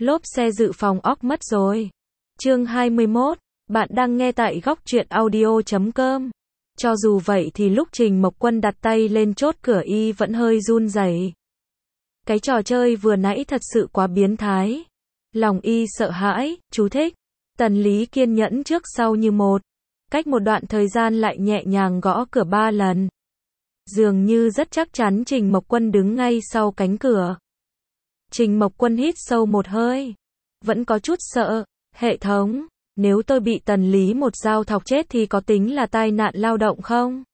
Lốp xe dự phòng óc mất rồi. Chương 21. Bạn đang nghe tại góc truyện audio.com. Cho dù vậy thì lúc Trình Mộc Quân đặt tay lên chốt cửa y vẫn hơi run rẩy. Cái trò chơi vừa nãy thật sự quá biến thái. Lòng y sợ hãi, chú thích. Tần Lý kiên nhẫn trước sau như một. Cách một đoạn thời gian lại nhẹ nhàng gõ cửa 3 lần. Dường như rất chắc chắn Trình Mộc Quân đứng ngay sau cánh cửa. Trình Mộc Quân hít sâu một hơi. Vẫn có chút sợ. Hệ thống, nếu tôi bị Tần Lý một dao thọc chết thì có tính là tai nạn lao động không?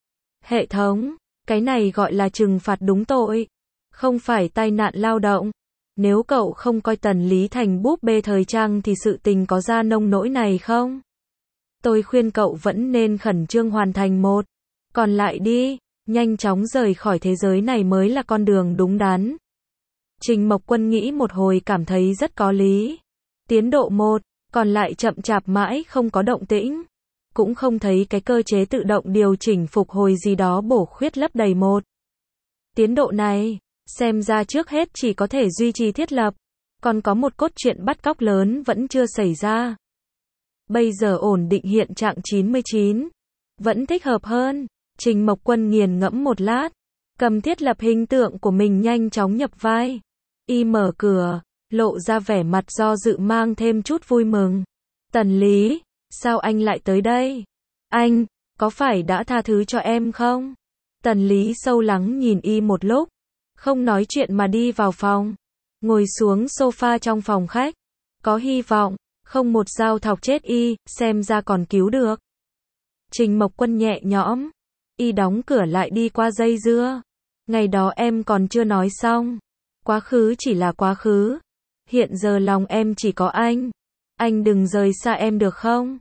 Hệ thống, cái này gọi là trừng phạt đúng tội. Không phải tai nạn lao động. Nếu cậu không coi Tần Lý thành búp bê thời trang thì sự tình có ra nông nỗi này không? Tôi khuyên cậu vẫn nên khẩn trương hoàn thành một. Còn lại đi, nhanh chóng rời khỏi thế giới này mới là con đường đúng đắn. Trình Mộc Quân nghĩ một hồi cảm thấy rất có lý. Tiến độ 1, còn lại chậm chạp mãi không có động tĩnh. Cũng không thấy cái cơ chế tự động điều chỉnh phục hồi gì đó bổ khuyết lấp đầy một. Tiến độ này, xem ra trước hết chỉ có thể duy trì thiết lập. Còn có một cốt truyện bắt cóc lớn vẫn chưa xảy ra. Bây giờ ổn định hiện trạng 99. Vẫn thích hợp hơn. Trình Mộc Quân nghiền ngẫm một lát. Cầm thiết lập hình tượng của mình nhanh chóng nhập vai. Y mở cửa, lộ ra vẻ mặt do dự mang thêm chút vui mừng. Tần Lý, sao anh lại tới đây? Anh, có phải đã tha thứ cho em không? Tần Lý sâu lắng nhìn y một lúc. Không nói chuyện mà đi vào phòng. Ngồi xuống sofa trong phòng khách. Có hy vọng, không một dao thọc chết y, xem ra còn cứu được. Trình Mộc Quân nhẹ nhõm. Y đóng cửa lại đi qua dây dưa. Ngày đó em còn chưa nói xong. Quá khứ chỉ là quá khứ. Hiện giờ lòng em chỉ có anh. Anh đừng rời xa em được không?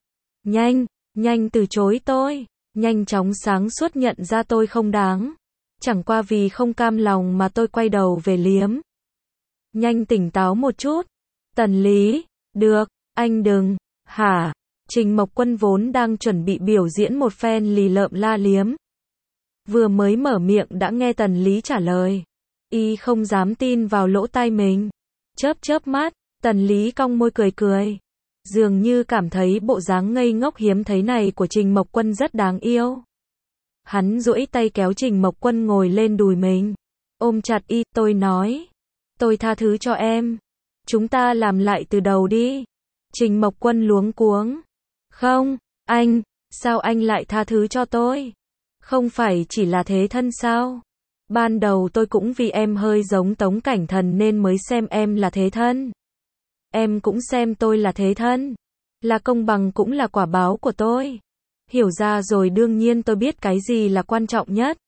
Nhanh từ chối tôi. Nhanh chóng sáng suốt nhận ra tôi không đáng. Chẳng qua vì không cam lòng mà tôi quay đầu về liếm. Nhanh tỉnh táo một chút. Tần Lý, được, anh đừng, hả? Trình Mộc Quân vốn đang chuẩn bị biểu diễn một phen lì lợm la liếm. Vừa mới mở miệng đã nghe Tần Lý trả lời. Y không dám tin vào lỗ tai mình. Chớp mắt, Tần Lý cong môi cười. Dường như cảm thấy bộ dáng ngây ngốc hiếm thấy này của Trình Mộc Quân rất đáng yêu. Hắn duỗi tay kéo Trình Mộc Quân ngồi lên đùi mình. Ôm chặt y, tôi nói. Tôi tha thứ cho em. Chúng ta làm lại từ đầu đi. Trình Mộc Quân luống cuống. Không, anh, sao anh lại tha thứ cho tôi? Không phải chỉ là thế thân sao? Ban đầu tôi cũng vì em hơi giống Tống Cảnh Thần nên mới xem em là thế thân. Em cũng xem tôi là thế thân. Là công bằng cũng là quả báo của tôi. Hiểu ra rồi đương nhiên tôi biết cái gì là quan trọng nhất.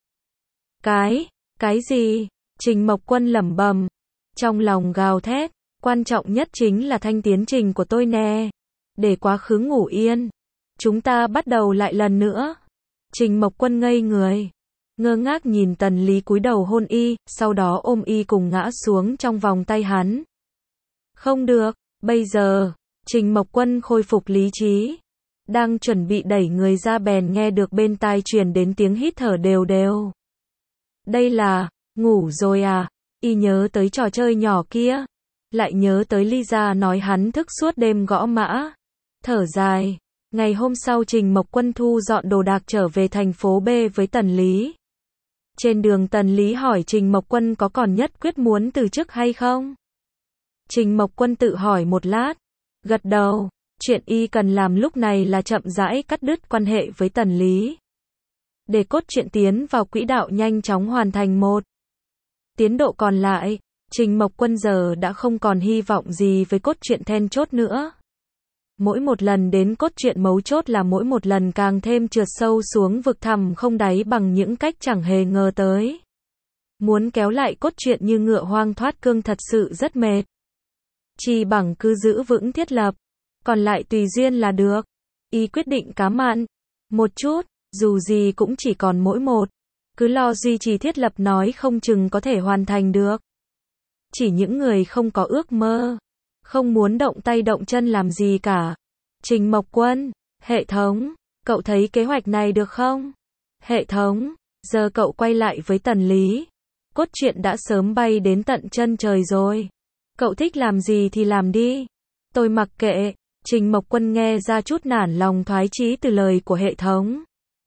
Cái gì? Trình Mộc Quân lẩm bẩm. Trong lòng gào thét. Quan trọng nhất chính là thanh tiến trình của tôi nè. Để quá khứ ngủ yên. Chúng ta bắt đầu lại lần nữa. Trình Mộc Quân ngây người. Ngơ ngác nhìn Tần Lý cúi đầu hôn y, sau đó ôm y cùng ngã xuống trong vòng tay hắn. Không được, bây giờ, Trình Mộc Quân khôi phục lý trí. Đang chuẩn bị đẩy người ra bèn nghe được bên tai truyền đến tiếng hít thở đều đều. Đây là, ngủ rồi à? Y nhớ tới trò chơi nhỏ kia. Lại nhớ tới Lisa nói hắn thức suốt đêm gõ mã. Thở dài. Ngày hôm sau Trình Mộc Quân thu dọn đồ đạc trở về thành phố B với Tần Lý. Trên đường Tần Lý hỏi Trình Mộc Quân có còn nhất quyết muốn từ chức hay không? Trình Mộc Quân tự hỏi một lát. Gật đầu. Chuyện y cần làm lúc này là chậm rãi cắt đứt quan hệ với Tần Lý. Để cốt truyện tiến vào quỹ đạo nhanh chóng hoàn thành một. Tiến độ còn lại, Trình Mộc Quân giờ đã không còn hy vọng gì với cốt truyện then chốt nữa. Mỗi một lần đến cốt truyện mấu chốt là mỗi một lần càng thêm trượt sâu xuống vực thẳm không đáy bằng những cách chẳng hề ngờ tới. Muốn kéo lại cốt truyện như ngựa hoang thoát cương thật sự rất mệt. Chỉ bằng cứ giữ vững thiết lập, còn lại tùy duyên là được. Y quyết định cá mặn một chút, dù gì cũng chỉ còn mỗi một. Cứ lo duy trì thiết lập nói không chừng có thể hoàn thành được. Chỉ những người không có ước mơ, không muốn động tay động chân làm gì cả. Trình Mộc Quân, hệ thống, cậu thấy kế hoạch này được không? Hệ thống, giờ cậu quay lại với Tần Lý. Cốt truyện đã sớm bay đến tận chân trời rồi. Cậu thích làm gì thì làm đi. Tôi mặc kệ. Trình Mộc Quân nghe ra chút nản lòng thoái chí từ lời của hệ thống.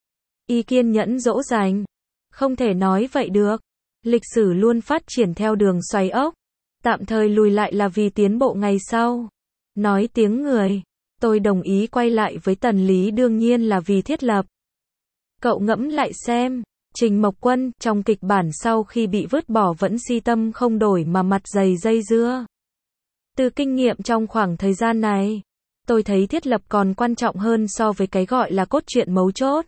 Y kiên nhẫn dỗ dành. Không thể nói vậy được. Lịch sử luôn phát triển theo đường xoay ốc. Tạm thời lùi lại là vì tiến bộ ngày sau. Nói tiếng người. Tôi đồng ý quay lại với Tần Lý đương nhiên là vì thiết lập. Cậu ngẫm lại xem. Trình Mộc Quân, trong kịch bản sau khi bị vứt bỏ vẫn si tâm không đổi mà mặt dày dây dưa. Từ kinh nghiệm trong khoảng thời gian này, tôi thấy thiết lập còn quan trọng hơn so với cái gọi là cốt truyện mấu chốt.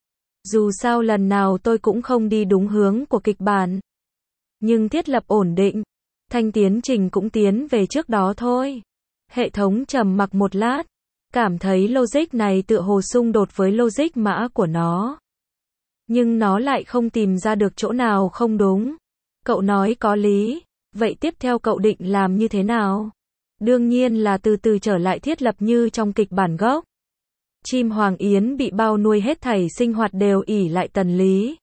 Dù sao lần nào tôi cũng không đi đúng hướng của kịch bản. Nhưng thiết lập ổn định, thanh tiến trình cũng tiến về trước đó thôi. Hệ thống trầm mặc một lát, cảm thấy logic này tựa hồ xung đột với logic mã của nó. Nhưng nó lại không tìm ra được chỗ nào không đúng. Cậu nói có lý, vậy tiếp theo cậu định làm như thế nào? Đương nhiên là từ từ trở lại thiết lập như trong kịch bản gốc. Chim Hoàng Yến bị bao nuôi hết thảy sinh hoạt đều ỷ lại Tần Lý.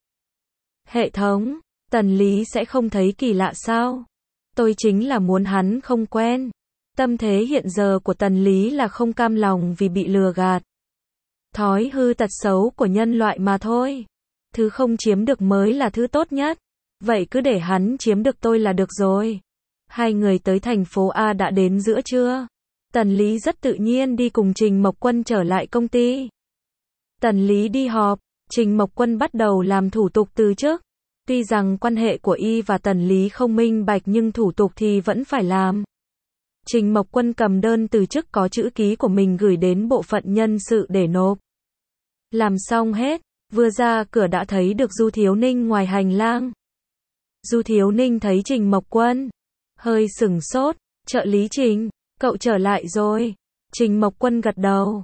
Hệ thống, Tần Lý sẽ không thấy kỳ lạ sao? Tôi chính là muốn hắn không quen. Tâm thế hiện giờ của Tần Lý là không cam lòng vì bị lừa gạt. Thói hư tật xấu của nhân loại mà thôi. Thứ không chiếm được mới là thứ tốt nhất. Vậy cứ để hắn chiếm được tôi là được rồi. Hai người tới thành phố A đã đến giữa trưa. Tần Lý rất tự nhiên đi cùng Trình Mộc Quân trở lại công ty. Tần Lý đi họp, Trình Mộc Quân bắt đầu làm thủ tục từ chức. Tuy rằng quan hệ của y và Tần Lý không minh bạch nhưng thủ tục thì vẫn phải làm. Trình Mộc Quân cầm đơn từ chức có chữ ký của mình gửi đến bộ phận nhân sự để nộp. Làm xong hết, vừa ra cửa đã thấy được Du Thiếu Ninh ngoài hành lang. Du Thiếu Ninh thấy Trình Mộc Quân, hơi sửng sốt, trợ lý Trình, cậu trở lại rồi. Trình Mộc Quân gật đầu.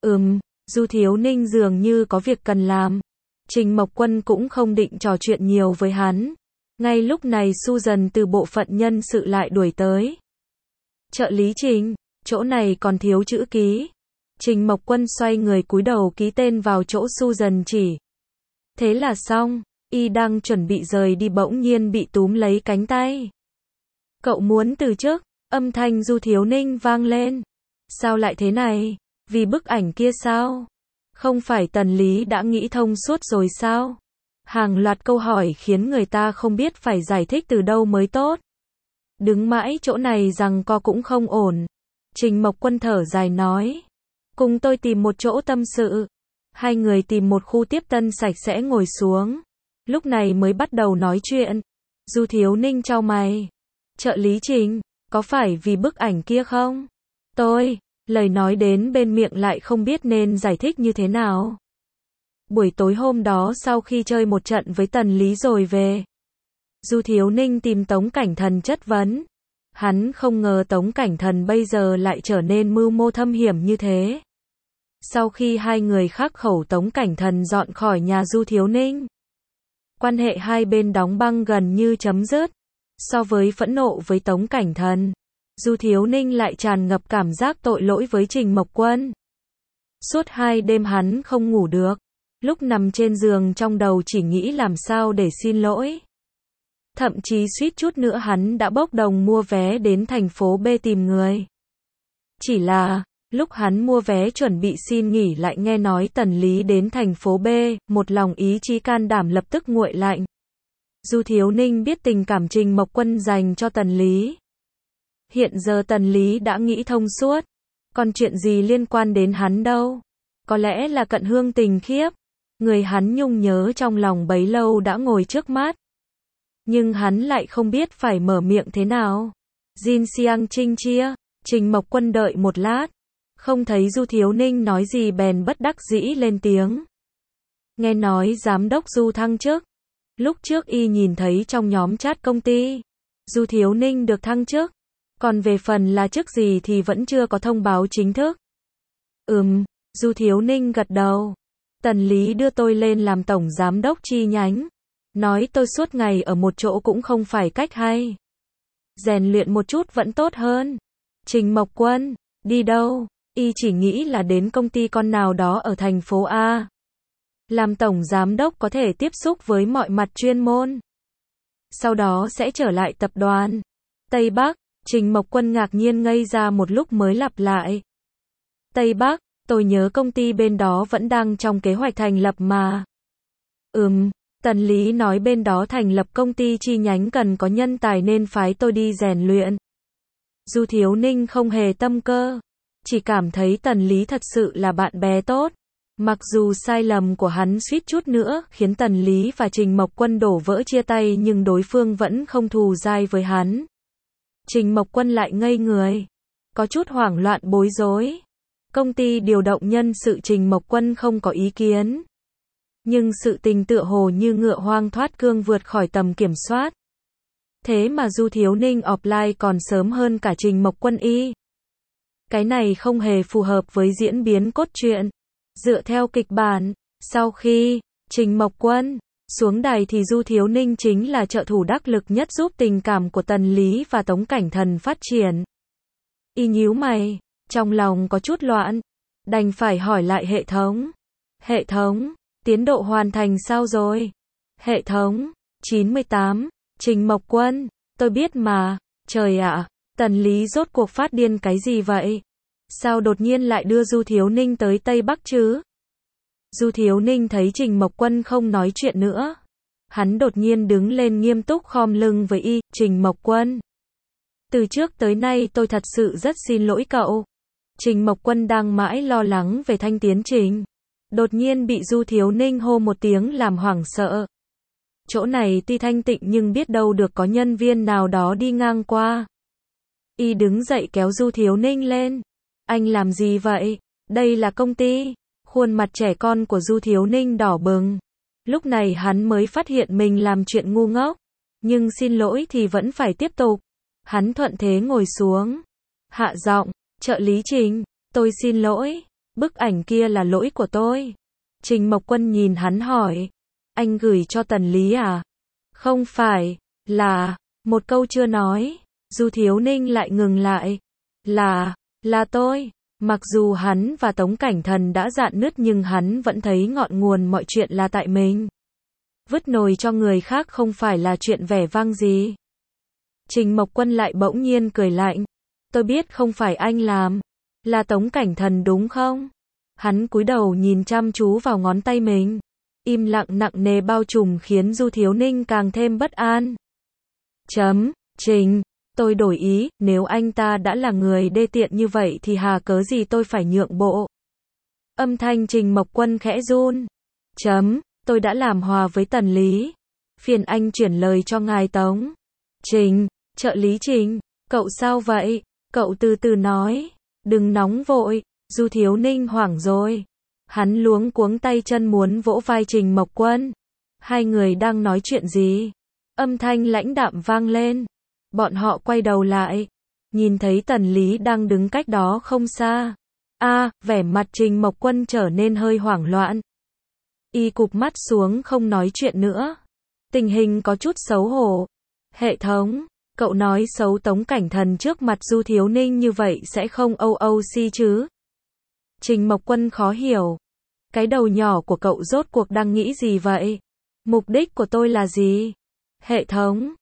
Du Thiếu Ninh dường như có việc cần làm. Trình Mộc Quân cũng không định trò chuyện nhiều với hắn. Ngay lúc này Susan từ bộ phận nhân sự lại đuổi tới. Trợ lý Trình, chỗ này còn thiếu chữ ký. Trình Mộc Quân xoay người cúi đầu ký tên vào chỗ Susan chỉ. Thế là xong, y đang chuẩn bị rời đi bỗng nhiên bị túm lấy cánh tay. Cậu muốn từ chức, âm thanh Du Thiếu Ninh vang lên. Sao lại thế này? Vì bức ảnh kia sao? Không phải Tần Lý đã nghĩ thông suốt rồi sao? Hàng loạt câu hỏi khiến người ta không biết phải giải thích từ đâu mới tốt. Đứng mãi chỗ này rằng co cũng không ổn. Trình Mộc Quân thở dài nói. Cùng tôi tìm một chỗ tâm sự. Hai người tìm một khu tiếp tân sạch sẽ ngồi xuống. Lúc này mới bắt đầu nói chuyện. Du Thiếu Ninh chau mày. Trợ lý Trình, có phải vì bức ảnh kia không? Lời nói đến bên miệng lại không biết nên giải thích như thế nào. Buổi tối hôm đó sau khi chơi một trận với Tần Lý rồi về. Du Thiếu Ninh tìm Tống Cảnh Thần chất vấn. Hắn không ngờ Tống Cảnh Thần bây giờ lại trở nên mưu mô thâm hiểm như thế. Sau khi hai người khắc khẩu Tống Cảnh Thần dọn khỏi nhà Du Thiếu Ninh. Quan hệ hai bên đóng băng gần như chấm dứt. So với phẫn nộ với Tống Cảnh Thần, Du Thiếu Ninh lại tràn ngập cảm giác tội lỗi với Trình Mộc Quân. Suốt 2 đêm hắn không ngủ được. Lúc nằm trên giường trong đầu chỉ nghĩ làm sao để xin lỗi. Thậm chí suýt chút nữa hắn đã bốc đồng mua vé đến thành phố B tìm người. Chỉ là, lúc hắn mua vé chuẩn bị xin nghỉ lại nghe nói Tần Lý đến thành phố B, một lòng ý chí can đảm lập tức nguội lạnh. Du Thiếu Ninh biết tình cảm Trình Mộc Quân dành cho Tần Lý. Hiện giờ Tần Lý đã nghĩ thông suốt. Còn chuyện gì liên quan đến hắn đâu? Có lẽ là cận hương tình khiếp. Người hắn nhung nhớ trong lòng bấy lâu đã ngồi trước mắt. Nhưng hắn lại không biết phải mở miệng thế nào. Jin Xiang Trinh chia. Trình Mộc Quân đợi một lát. Không thấy Du Thiếu Ninh nói gì bèn bất đắc dĩ lên tiếng. Nghe nói giám đốc Du thăng chức. Lúc trước y nhìn thấy trong nhóm chat công ty. Du Thiếu Ninh được thăng chức. Còn về phần là chức gì thì vẫn chưa có thông báo chính thức. Du Thiếu Ninh gật đầu. Tần Lý đưa tôi lên làm tổng giám đốc chi nhánh. Nói tôi suốt ngày ở một chỗ cũng không phải cách hay. Rèn luyện một chút vẫn tốt hơn. Trình Mộc Quân, đi đâu? Y chỉ nghĩ là đến công ty con nào đó ở thành phố A. Làm tổng giám đốc có thể tiếp xúc với mọi mặt chuyên môn. Sau đó sẽ trở lại tập đoàn Tây Bắc. Trình Mộc Quân ngạc nhiên ngây ra một lúc mới lặp lại. Tây Bắc, tôi nhớ công ty bên đó vẫn đang trong kế hoạch thành lập mà. Tần Lý nói bên đó thành lập công ty chi nhánh cần có nhân tài nên phái tôi đi rèn luyện. Du Thiếu Ninh không hề tâm cơ, chỉ cảm thấy Tần Lý thật sự là bạn bè tốt. Mặc dù sai lầm của hắn suýt chút nữa khiến Tần Lý và Trình Mộc Quân đổ vỡ chia tay nhưng đối phương vẫn không thù dai với hắn. Trình Mộc Quân lại ngây người, có chút hoảng loạn bối rối. Công ty điều động nhân sự Trình Mộc Quân không có ý kiến. Nhưng sự tình tựa hồ như ngựa hoang thoát cương vượt khỏi tầm kiểm soát. Thế mà Du Thiếu Ninh offline còn sớm hơn cả Trình Mộc Quân y. Cái này không hề phù hợp với diễn biến cốt truyện. Dựa theo kịch bản, sau khi Trình Mộc Quân xuống đài thì Du Thiếu Ninh chính là trợ thủ đắc lực nhất giúp tình cảm của Tần Lý và Tống Cảnh Thần phát triển. Y nhíu mày, trong lòng có chút loạn, đành phải hỏi lại hệ thống. Hệ thống, tiến độ hoàn thành sao rồi? Hệ thống, 98, Trình Mộc Quân, tôi biết mà, trời ạ, Tần Lý rốt cuộc phát điên cái gì vậy? Sao đột nhiên lại đưa Du Thiếu Ninh tới Tây Bắc chứ? Du Thiếu Ninh thấy Trình Mộc Quân không nói chuyện nữa. Hắn đột nhiên đứng lên nghiêm túc khom lưng với y, Trình Mộc Quân. Từ trước tới nay tôi thật sự rất xin lỗi cậu. Trình Mộc Quân đang mãi lo lắng về thanh tiến trình. Đột nhiên bị Du Thiếu Ninh hô một tiếng làm hoảng sợ. Chỗ này tuy thanh tịnh nhưng biết đâu được có nhân viên nào đó đi ngang qua. Y đứng dậy kéo Du Thiếu Ninh lên. Anh làm gì vậy? Đây là công ty. Khuôn mặt trẻ con của Du Thiếu Ninh đỏ bừng. Lúc này hắn mới phát hiện mình làm chuyện ngu ngốc. Nhưng xin lỗi thì vẫn phải tiếp tục. Hắn thuận thế ngồi xuống. Hạ giọng, trợ lý Trình, tôi xin lỗi. Bức ảnh kia là lỗi của tôi. Trình Mộc Quân nhìn hắn hỏi. Anh gửi cho Tần Lý à? Không phải, là, một câu chưa nói. Du Thiếu Ninh lại ngừng lại. Là tôi. Mặc dù hắn và Tống Cảnh Thần đã rạn nứt nhưng hắn vẫn thấy ngọn nguồn mọi chuyện là tại mình. Vứt nồi cho người khác không phải là chuyện vẻ vang gì. Trình Mộc Quân lại bỗng nhiên cười lạnh. Tôi biết không phải anh làm. Là Tống Cảnh Thần đúng không? Hắn cúi đầu nhìn chăm chú vào ngón tay mình. Im lặng nặng nề bao trùm khiến Du Thiếu Ninh càng thêm bất an. Trình, tôi đổi ý, nếu anh ta đã là người đê tiện như vậy thì hà cớ gì tôi phải nhượng bộ. Âm thanh Trình Mộc Quân khẽ run. Tôi đã làm hòa với Tần Lý. Phiền anh chuyển lời cho ngài Tống. Trình, trợ lý Trình, cậu sao vậy? Cậu từ từ nói. Đừng nóng vội, Du Thiếu Ninh hoảng rồi. Hắn luống cuống tay chân muốn vỗ vai Trình Mộc Quân. Hai người đang nói chuyện gì? Âm thanh lãnh đạm vang lên. Bọn họ quay đầu lại. Nhìn thấy Tần Lý đang đứng cách đó không xa. Vẻ mặt Trình Mộc Quân trở nên hơi hoảng loạn. Y cụp mắt xuống không nói chuyện nữa. Tình hình có chút xấu hổ. Hệ thống, cậu nói xấu Tống Cảnh Thần trước mặt Du Thiếu Ninh như vậy sẽ không OOC chứ? Trình Mộc Quân khó hiểu. Cái đầu nhỏ của cậu rốt cuộc đang nghĩ gì vậy? Mục đích của tôi là gì? Hệ thống,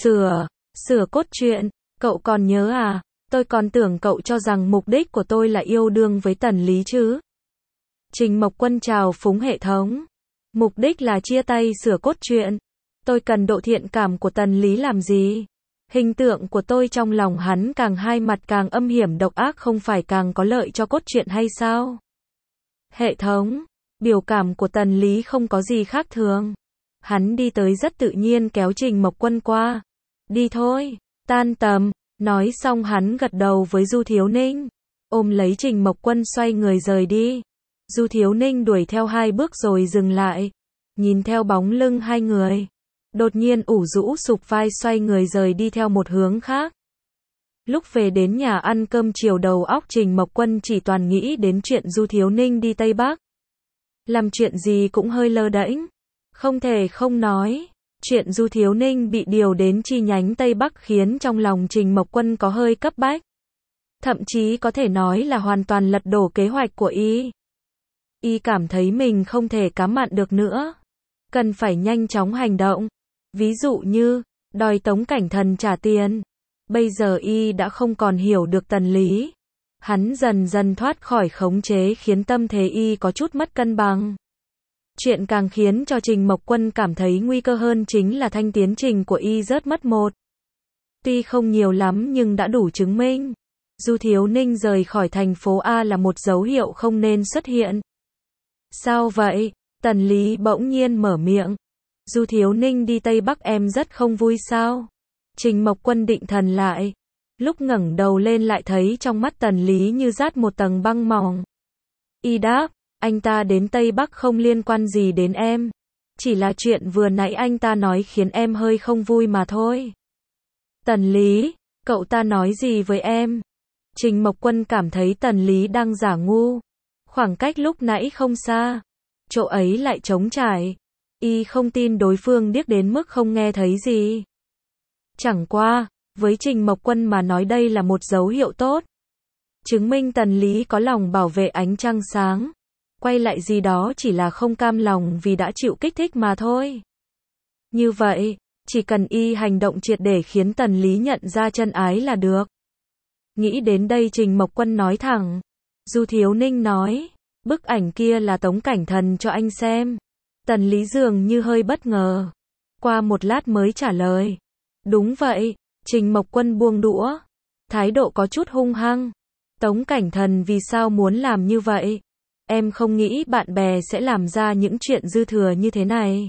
sửa cốt truyện, cậu còn nhớ à? Tôi còn tưởng cậu cho rằng mục đích của tôi là yêu đương với Tần Lý chứ. Trình Mộc Quân chào phúng hệ thống. Mục đích là chia tay sửa cốt truyện. Tôi cần độ thiện cảm của Tần Lý làm gì? Hình tượng của tôi trong lòng hắn càng hai mặt càng âm hiểm độc ác không phải càng có lợi cho cốt truyện hay sao? Hệ thống, biểu cảm của Tần Lý không có gì khác thường. Hắn đi tới rất tự nhiên kéo Trình Mộc Quân qua. Đi thôi, tan tầm. Nói xong hắn gật đầu với Du Thiếu Ninh. Ôm lấy Trình Mộc Quân xoay người rời đi. Du Thiếu Ninh đuổi theo 2 bước rồi dừng lại. Nhìn theo bóng lưng hai người. Đột nhiên ủ rũ sụp vai xoay người rời đi theo một hướng khác. Lúc về đến nhà ăn cơm chiều đầu óc Trình Mộc Quân chỉ toàn nghĩ đến chuyện Du Thiếu Ninh đi Tây Bắc. Làm chuyện gì cũng hơi lơ đễnh. Không thể không nói. Chuyện Du Thiếu Ninh bị điều đến chi nhánh Tây Bắc khiến trong lòng Trình Mộc Quân có hơi cấp bách. Thậm chí có thể nói là hoàn toàn lật đổ kế hoạch của y. Y cảm thấy mình không thể cám mặn được nữa. Cần phải nhanh chóng hành động. Ví dụ như, đòi Tống Cảnh Thần trả tiền. Bây giờ y đã không còn hiểu được Tần Lý. Hắn dần dần thoát khỏi khống chế khiến tâm thế y có chút mất cân bằng. Chuyện càng khiến cho Trình Mộc Quân cảm thấy nguy cơ hơn chính là thanh tiến trình của y rớt mất một. Tuy không nhiều lắm nhưng đã đủ chứng minh. Du Thiếu Ninh rời khỏi thành phố A là một dấu hiệu không nên xuất hiện. Sao vậy? Tần Lý bỗng nhiên mở miệng. Du Thiếu Ninh đi Tây Bắc em rất không vui sao? Trình Mộc Quân định thần lại. Lúc ngẩng đầu lên lại thấy trong mắt Tần Lý như dát một tầng băng mỏng. Y đáp, anh ta đến Tây Bắc không liên quan gì đến em. Chỉ là chuyện vừa nãy anh ta nói khiến em hơi không vui mà thôi. Tần Lý, cậu ta nói gì với em? Trình Mộc Quân cảm thấy Tần Lý đang giả ngu. Khoảng cách lúc nãy không xa. Chỗ ấy lại trống trải. Y không tin đối phương điếc đến mức không nghe thấy gì. Chẳng qua, với Trình Mộc Quân mà nói đây là một dấu hiệu tốt. Chứng minh Tần Lý có lòng bảo vệ ánh trăng sáng. Quay lại gì đó chỉ là không cam lòng vì đã chịu kích thích mà thôi. Như vậy, chỉ cần y hành động triệt để khiến Tần Lý nhận ra chân ái là được. Nghĩ đến đây Trình Mộc Quân nói thẳng. Du Thiếu Ninh nói, bức ảnh kia là Tống Cảnh Thần cho anh xem. Tần Lý dường như hơi bất ngờ. Qua một lát mới trả lời. Đúng vậy, Trình Mộc Quân buông đũa. Thái độ có chút hung hăng. Tống Cảnh Thần vì sao muốn làm như vậy? Em không nghĩ bạn bè sẽ làm ra những chuyện dư thừa như thế này.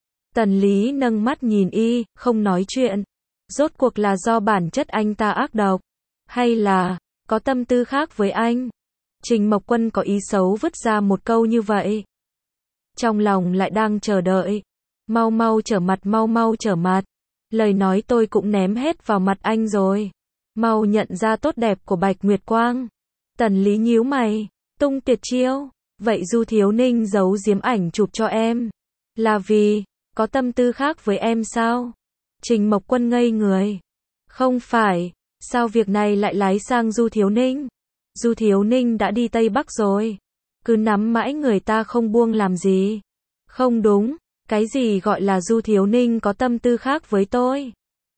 Tần Lý nâng mắt nhìn y, không nói chuyện. Rốt cuộc là do bản chất anh ta ác độc, hay là có tâm tư khác với anh? Trình Mộc Quân có ý xấu vứt ra một câu như vậy. Trong lòng lại đang chờ đợi. Mau mau trở mặt, mau mau trở mặt. Lời nói tôi cũng ném hết vào mặt anh rồi. Mau nhận ra tốt đẹp của Bạch Nguyệt Quang. Tần Lý nhíu mày, tung tuyệt chiêu. Vậy Du Thiếu Ninh giấu giếm ảnh chụp cho em là vì có tâm tư khác với em sao? Trình Mộc Quân ngây người. Không phải, sao việc này lại lái sang Du Thiếu Ninh? Du Thiếu Ninh đã đi Tây Bắc rồi. Cứ nắm mãi người ta không buông làm gì? Không đúng, cái gì gọi là Du Thiếu Ninh có tâm tư khác với tôi?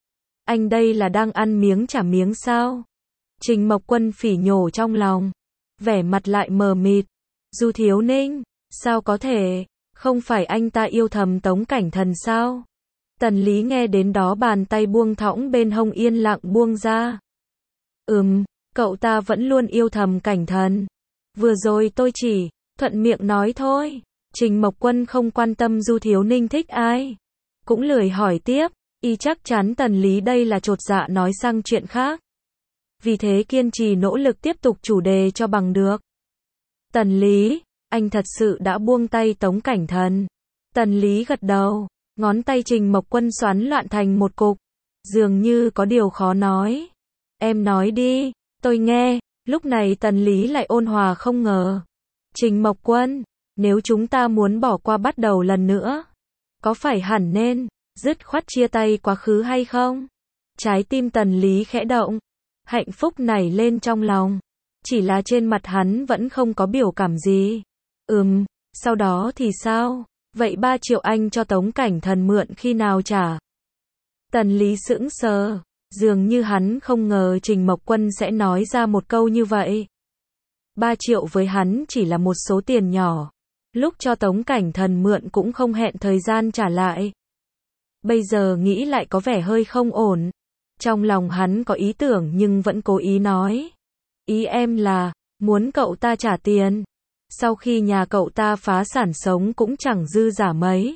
Anh đây là đang ăn miếng trả miếng sao? Trình Mộc Quân phỉ nhổ trong lòng. Vẻ mặt lại mờ mịt. Du Thiếu Ninh, sao có thể? Không phải anh ta yêu thầm Tống Cảnh Thần sao? Tần Lý nghe đến đó bàn tay buông thõng bên hông yên lặng buông ra. Cậu ta vẫn luôn yêu thầm Cảnh Thần. Vừa rồi tôi chỉ thuận miệng nói thôi. Trình Mộc Quân không quan tâm Du Thiếu Ninh thích ai. Cũng lười hỏi tiếp, y chắc chắn Tần Lý đây là chột dạ nói sang chuyện khác. Vì thế kiên trì nỗ lực tiếp tục chủ đề cho bằng được. Tần Lý, anh thật sự đã buông tay Tống Cảnh Thần. Tần Lý gật đầu, ngón tay Trình Mộc Quân xoắn loạn thành một cục. Dường như có điều khó nói. Em nói đi, tôi nghe. Lúc này Tần Lý lại ôn hòa không ngờ. Trình Mộc Quân, nếu chúng ta muốn bỏ qua bắt đầu lần nữa, có phải hẳn nên dứt khoát chia tay quá khứ hay không? Trái tim Tần Lý khẽ động. Hạnh phúc nảy lên trong lòng. Chỉ là trên mặt hắn vẫn không có biểu cảm gì. Sau đó thì sao? Vậy 3 triệu anh cho Tống Cảnh Thần mượn khi nào trả? Tần Lý sững sờ. Dường như hắn không ngờ Trình Mộc Quân sẽ nói ra một câu như vậy. 3 triệu với hắn chỉ là một số tiền nhỏ. Lúc cho Tống Cảnh Thần mượn cũng không hẹn thời gian trả lại. Bây giờ nghĩ lại có vẻ hơi không ổn. Trong lòng hắn có ý tưởng nhưng vẫn cố ý nói. Ý em là, muốn cậu ta trả tiền. Sau khi nhà cậu ta phá sản sống cũng chẳng dư giả mấy.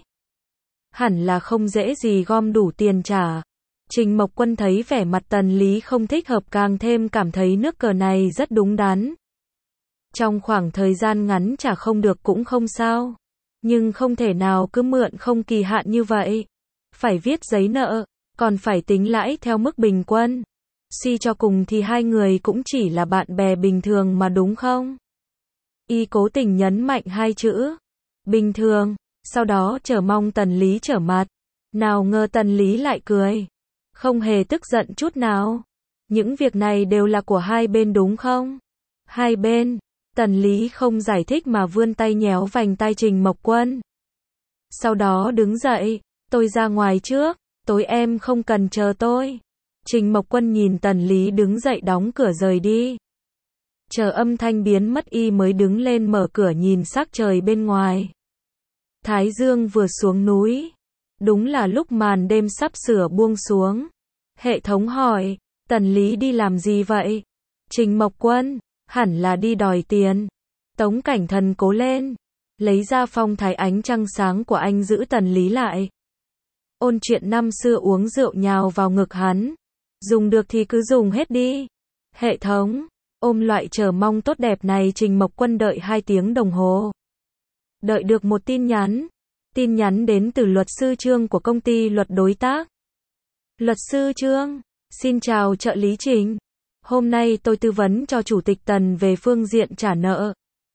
Hẳn là không dễ gì gom đủ tiền trả. Trình Mộc Quân thấy vẻ mặt Tần Lý không thích hợp càng thêm cảm thấy nước cờ này rất đúng đắn. Trong khoảng thời gian ngắn trả không được cũng không sao. Nhưng không thể nào cứ mượn không kỳ hạn như vậy. Phải viết giấy nợ, còn phải tính lãi theo mức bình quân. Suy cho cùng thì hai người cũng chỉ là bạn bè bình thường mà đúng không? Y cố tình nhấn mạnh hai chữ bình thường, sau đó chờ mong Tần Lý trở mặt. Nào ngờ Tần Lý lại cười, không hề tức giận chút nào. Những việc này đều là của hai bên đúng không? Hai bên. Tần Lý không giải thích mà vươn tay nhéo vành tay Trình Mộc Quân. Sau đó đứng dậy, tôi ra ngoài trước, tối em không cần chờ tôi. Trình Mộc Quân nhìn Tần Lý đứng dậy đóng cửa rời đi. Chờ âm thanh biến mất y mới đứng lên mở cửa nhìn sắc trời bên ngoài. Thái dương vừa xuống núi. Đúng là lúc màn đêm sắp sửa buông xuống. Hệ thống hỏi, Tần Lý đi làm gì vậy? Trình Mộc Quân, hẳn là đi đòi tiền. Tống Cảnh Thần cố lên. Lấy ra phong thái ánh trăng sáng của anh giữ Tần Lý lại. Ôn chuyện năm xưa uống rượu nhào vào ngực hắn. Dùng được thì cứ dùng hết đi. Hệ thống, ôm loại chờ mong tốt đẹp này Trình Mộc Quân đợi 2 tiếng đồng hồ. Đợi được một tin nhắn. Tin nhắn đến từ luật sư Trương của công ty luật đối tác. Luật sư Trương, xin chào trợ lý Trình. Hôm nay tôi tư vấn cho Chủ tịch Tần về phương diện trả nợ.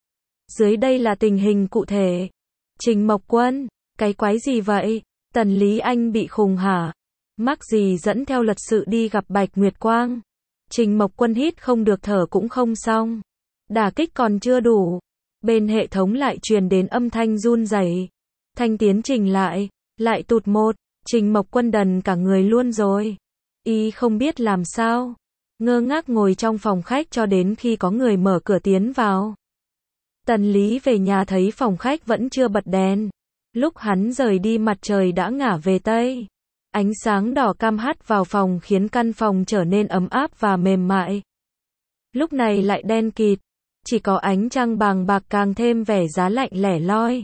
Dưới đây là tình hình cụ thể. Trình Mộc Quân, cái quái gì vậy? Tần Lý anh bị khùng hả? Mắc gì dẫn theo luật sự đi gặp Bạch Nguyệt Quang? Trình Mộc Quân hít không được thở cũng không xong. Đả kích còn chưa đủ. Bên hệ thống lại truyền đến âm thanh run rẩy. Thanh tiến trình lại tụt một. Trình Mộc Quân đần cả người luôn rồi. Y không biết làm sao. Ngơ ngác ngồi trong phòng khách cho đến khi có người mở cửa tiến vào. Tần Lý về nhà thấy phòng khách vẫn chưa bật đèn. Lúc hắn rời đi mặt trời đã ngả về Tây. Ánh sáng đỏ cam hắt vào phòng khiến căn phòng trở nên ấm áp và mềm mại. Lúc này lại đen kịt. Chỉ có ánh trăng bàng bạc càng thêm vẻ giá lạnh lẻ loi.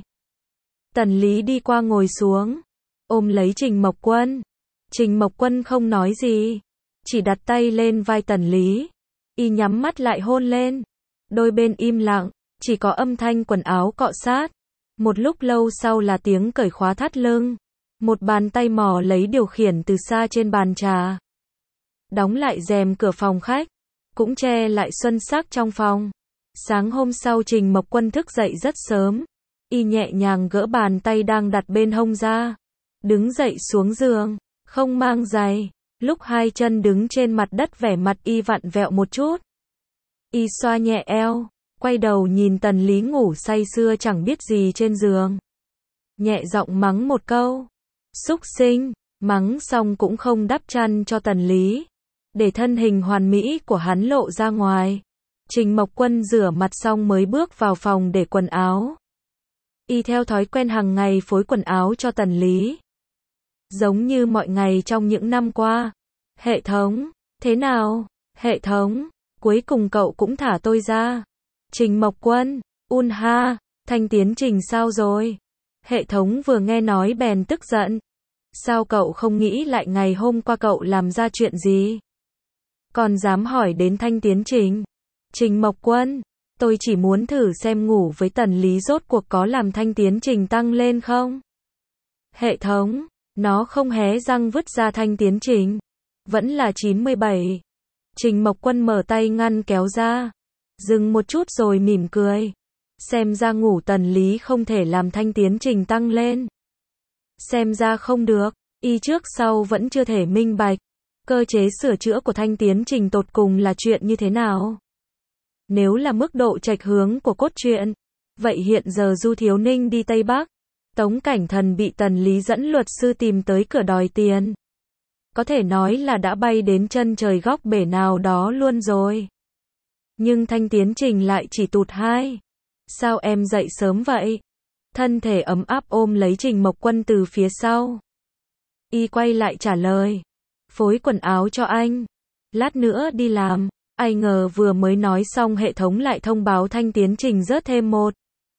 Tần Lý đi qua ngồi xuống. Ôm lấy Trình Mộc Quân. Trình Mộc Quân không nói gì. Chỉ đặt tay lên vai Tần Lý. Y nhắm mắt lại hôn lên. Đôi bên im lặng. Chỉ có âm thanh quần áo cọ sát. Một lúc lâu sau là tiếng cởi khóa thắt lưng. Một bàn tay mò lấy điều khiển từ xa trên bàn trà. Đóng lại rèm cửa phòng khách. Cũng che lại xuân sắc trong phòng. Sáng hôm sau Trình Mộc Quân thức dậy rất sớm. Y nhẹ nhàng gỡ bàn tay đang đặt bên hông ra. Đứng dậy xuống giường. Không mang giày. Lúc 2 chân đứng trên mặt đất vẻ mặt y vặn vẹo một chút. Y xoa nhẹ eo. Quay đầu nhìn Tần Lý ngủ say sưa chẳng biết gì trên giường. Nhẹ giọng mắng một câu. Súc sinh. Mắng xong cũng không đắp chăn cho Tần Lý. Để thân hình hoàn mỹ của hắn lộ ra ngoài. Trình Mộc Quân rửa mặt xong mới bước vào phòng để quần áo. Y theo thói quen hàng ngày phối quần áo cho Tần Lý. Giống như mọi ngày trong những năm qua. Hệ thống, thế nào? Hệ thống, cuối cùng cậu cũng thả tôi ra. Trình Mộc Quân, ha, Thanh tiến trình sao rồi? Hệ thống vừa nghe nói bèn tức giận. Sao cậu không nghĩ lại ngày hôm qua cậu làm ra chuyện gì? Còn dám hỏi đến Thanh tiến trình? Trình Mộc Quân, tôi chỉ muốn thử xem ngủ với Tần Lý rốt cuộc có làm Thanh tiến trình tăng lên không? Hệ thống, nó không hé răng vứt ra Thanh tiến trình. Vẫn là 97. Trình Mộc Quân mở tay ngăn kéo ra. Dừng một chút rồi mỉm cười. Xem ra ngủ Tần Lý không thể làm Thanh tiến trình tăng lên. Xem ra không được. Y trước sau vẫn chưa thể minh bạch. Cơ chế sửa chữa của Thanh tiến trình tột cùng là chuyện như thế nào? Nếu là mức độ chệch hướng của cốt truyện, vậy hiện giờ Du Thiếu Ninh đi Tây Bắc. Tống Cảnh Thần bị Tần Lý dẫn luật sư tìm tới cửa đòi tiền. Có thể nói là đã bay đến chân trời góc bể nào đó luôn rồi. Nhưng Thanh tiến trình lại chỉ tụt 2. Sao em dậy sớm vậy? Thân thể ấm áp ôm lấy Trình Mộc Quân từ phía sau. Y quay lại trả lời. Phối quần áo cho anh. Lát nữa đi làm. Ai ngờ vừa mới nói xong hệ thống lại thông báo Thanh tiến trình rớt thêm 1.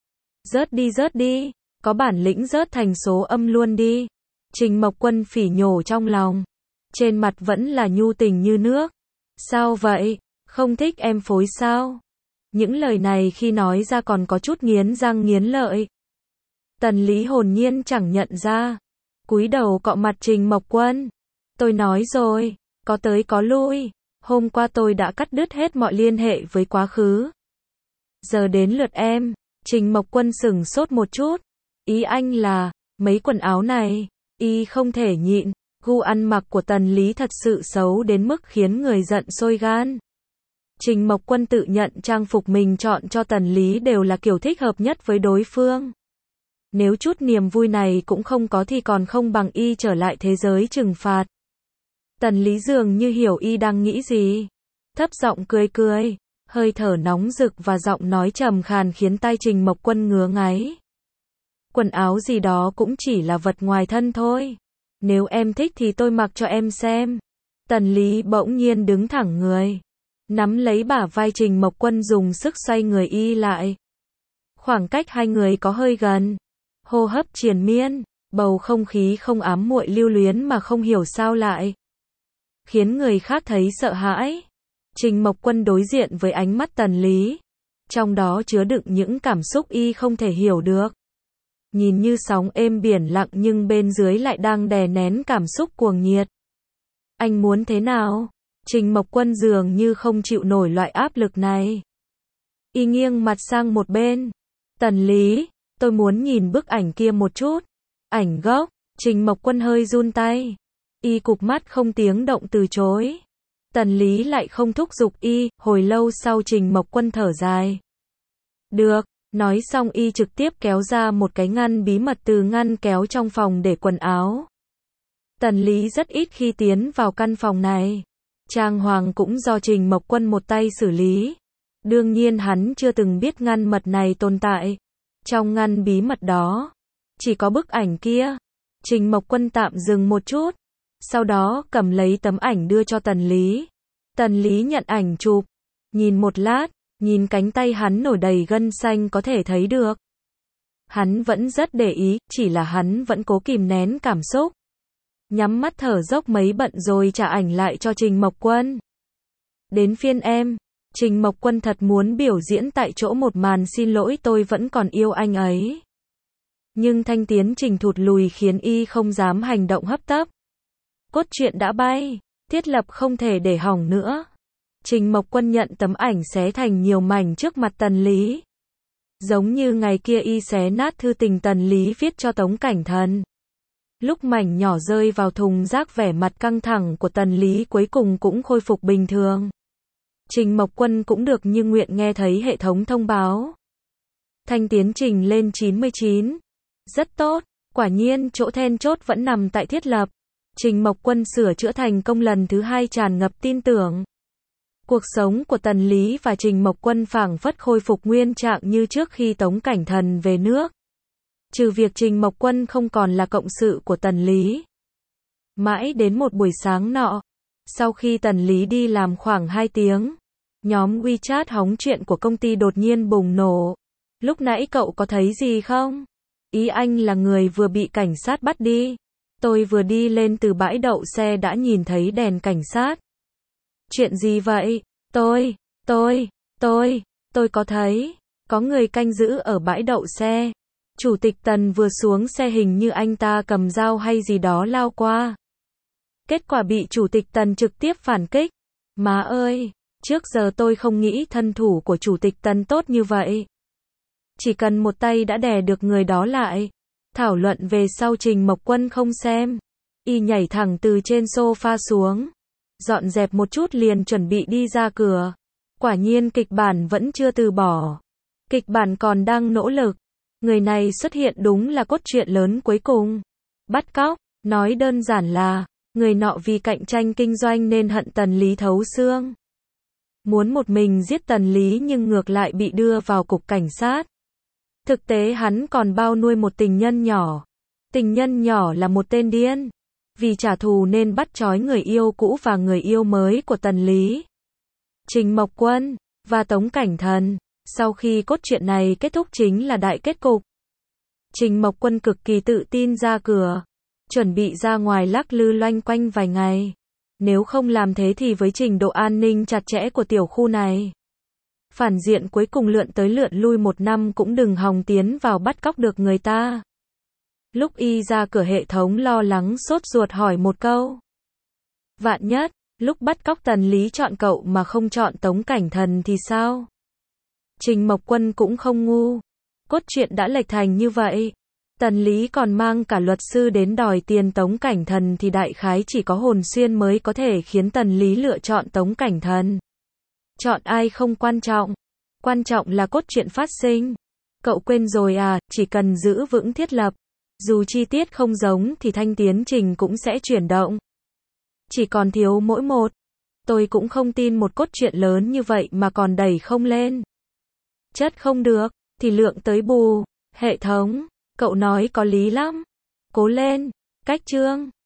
Rớt đi. Có bản lĩnh rớt thành số âm luôn đi. Trình Mộc Quân phỉ nhổ trong lòng. Trên mặt vẫn là nhu tình như nước. Sao vậy? Không thích em phối sao? Những lời này khi nói ra còn có chút nghiến răng nghiến lợi. Tần Lý hồn nhiên chẳng nhận ra. Cúi đầu cọ mặt Trình Mộc Quân. Tôi nói rồi, có tới có lui. Hôm qua tôi đã cắt đứt hết mọi liên hệ với quá khứ. Giờ đến lượt em. Trình Mộc Quân sửng sốt một chút. Ý anh là, mấy quần áo này, y không thể nhịn. Gu ăn mặc của Tần Lý thật sự xấu đến mức khiến người giận sôi gan. Trình Mộc Quân tự nhận trang phục mình chọn cho Tần Lý đều là kiểu thích hợp nhất với đối phương. Nếu chút niềm vui này cũng không có thì còn không bằng y trở lại thế giới trừng phạt. Tần Lý dường như hiểu y đang nghĩ gì. Thấp giọng cười cười, hơi thở nóng rực và giọng nói trầm khàn khiến tai Trình Mộc Quân ngứa ngáy. Quần áo gì đó cũng chỉ là vật ngoài thân thôi. Nếu em thích thì tôi mặc cho em xem. Tần Lý bỗng nhiên đứng thẳng người, nắm lấy bả vai Trình Mộc Quân dùng sức xoay người y lại. Khoảng cách hai người có hơi gần. Hô hấp triền miên, bầu không khí không ám muội lưu luyến mà không hiểu sao lại khiến người khác thấy sợ hãi. Trình Mộc Quân đối diện với ánh mắt Tần Lý, trong đó chứa đựng những cảm xúc y không thể hiểu được. Nhìn như sóng êm biển lặng nhưng bên dưới lại đang đè nén cảm xúc cuồng nhiệt. Anh muốn thế nào? Trình Mộc Quân dường như không chịu nổi loại áp lực này. Y nghiêng mặt sang một bên. Tần Lý, tôi muốn nhìn bức ảnh kia một chút. Ảnh gốc. Trình Mộc Quân hơi run tay. Y cụp mắt không tiếng động từ chối. Tần Lý lại không thúc giục y, hồi lâu sau Trình Mộc Quân thở dài. Được, nói xong y trực tiếp kéo ra một cái ngăn bí mật từ ngăn kéo trong phòng để quần áo. Tần Lý rất ít khi tiến vào căn phòng này. Trang hoàng cũng do Trình Mộc Quân một tay xử lý. Đương nhiên hắn chưa từng biết ngăn mật này tồn tại. Trong ngăn bí mật đó, chỉ có bức ảnh kia. Trình Mộc Quân tạm dừng một chút, sau đó cầm lấy tấm ảnh đưa cho Tần Lý. Tần Lý nhận ảnh chụp, nhìn một lát, nhìn cánh tay hắn nổi đầy gân xanh có thể thấy được. Hắn vẫn rất để ý, chỉ là hắn vẫn cố kìm nén cảm xúc. Nhắm mắt thở dốc mấy bận rồi trả ảnh lại cho Trình Mộc Quân. Đến phiên em. Trình Mộc Quân thật muốn biểu diễn tại chỗ một màn xin lỗi tôi vẫn còn yêu anh ấy. Nhưng thanh tiến trình thụt lùi khiến y không dám hành động hấp tấp. Cốt truyện đã bay, thiết lập không thể để hỏng nữa. Trình Mộc Quân nhận tấm ảnh xé thành nhiều mảnh trước mặt Tần Lý. Giống như ngày kia y xé nát thư tình Tần Lý viết cho Tống Cảnh Thần. Lúc mảnh nhỏ rơi vào thùng rác vẻ mặt căng thẳng của Tần Lý cuối cùng cũng khôi phục bình thường. Trình Mộc Quân cũng được như nguyện nghe thấy hệ thống thông báo. Thanh tiến trình lên 99. Rất tốt, quả nhiên chỗ then chốt vẫn nằm tại thiết lập. Trình Mộc Quân sửa chữa thành công lần thứ 2 tràn ngập tin tưởng. Cuộc sống của Tần Lý và Trình Mộc Quân phảng phất khôi phục nguyên trạng như trước khi Tống Cảnh Thần về nước. Trừ việc Trình Mộc Quân không còn là cộng sự của Tần Lý. Mãi đến một buổi sáng nọ, sau khi Tần Lý đi làm khoảng 2 tiếng, nhóm WeChat hóng chuyện của công ty đột nhiên bùng nổ. Lúc nãy cậu có thấy gì không? Ý anh là người vừa bị cảnh sát bắt đi. Tôi vừa đi lên từ bãi đậu xe đã nhìn thấy đèn cảnh sát. Chuyện gì vậy? Tôi có thấy, có người canh giữ ở bãi đậu xe. Chủ tịch Tần vừa xuống xe hình như anh ta cầm dao hay gì đó lao qua. Kết quả bị Chủ tịch Tần trực tiếp phản kích. Má ơi, trước giờ tôi không nghĩ thân thủ của Chủ tịch Tần tốt như vậy. Chỉ cần một tay đã đè được người đó lại. Thảo luận về sau Trình Mộc Quân không xem. Y nhảy thẳng từ trên sofa xuống. Dọn dẹp một chút liền chuẩn bị đi ra cửa. Quả nhiên kịch bản vẫn chưa từ bỏ. Kịch bản còn đang nỗ lực. Người này xuất hiện đúng là cốt truyện lớn cuối cùng. Bắt cóc, nói đơn giản là, người nọ vì cạnh tranh kinh doanh nên hận Tần Lý thấu xương. Muốn một mình giết Tần Lý nhưng ngược lại bị đưa vào cục cảnh sát. Thực tế hắn còn bao nuôi một tình nhân nhỏ. Tình nhân nhỏ là một tên điên. Vì trả thù nên bắt trói người yêu cũ và người yêu mới của Tần Lý. Trình Mộc Quân và Tống Cảnh Thần. Sau khi cốt truyện này kết thúc chính là đại kết cục. Trình Mộc Quân cực kỳ tự tin ra cửa. Chuẩn bị ra ngoài lắc lư loanh quanh vài ngày. Nếu không làm thế thì với trình độ an ninh chặt chẽ của tiểu khu này, phản diện cuối cùng lượn tới lượn lui 1 năm cũng đừng hòng tiến vào bắt cóc được người ta. Lúc y ra cửa hệ thống lo lắng sốt ruột hỏi một câu. Vạn nhất, lúc bắt cóc Tần Lý chọn cậu mà không chọn Tống Cảnh Thần thì sao? Trình Mộc Quân cũng không ngu. Cốt truyện đã lệch thành như vậy. Tần Lý còn mang cả luật sư đến đòi tiền Tống Cảnh Thần thì đại khái chỉ có Hồn Xuyên mới có thể khiến Tần Lý lựa chọn Tống Cảnh Thần. Chọn ai không quan trọng. Quan trọng là cốt truyện phát sinh. Cậu quên rồi à, chỉ cần giữ vững thiết lập. Dù chi tiết không giống thì thanh tiến trình cũng sẽ chuyển động. Chỉ còn thiếu mỗi một. Tôi cũng không tin một cốt truyện lớn như vậy mà còn đẩy không lên. Chất không được, thì lượng tới bù. Hệ thống, cậu nói có lý lắm. Cố lên, cách chương.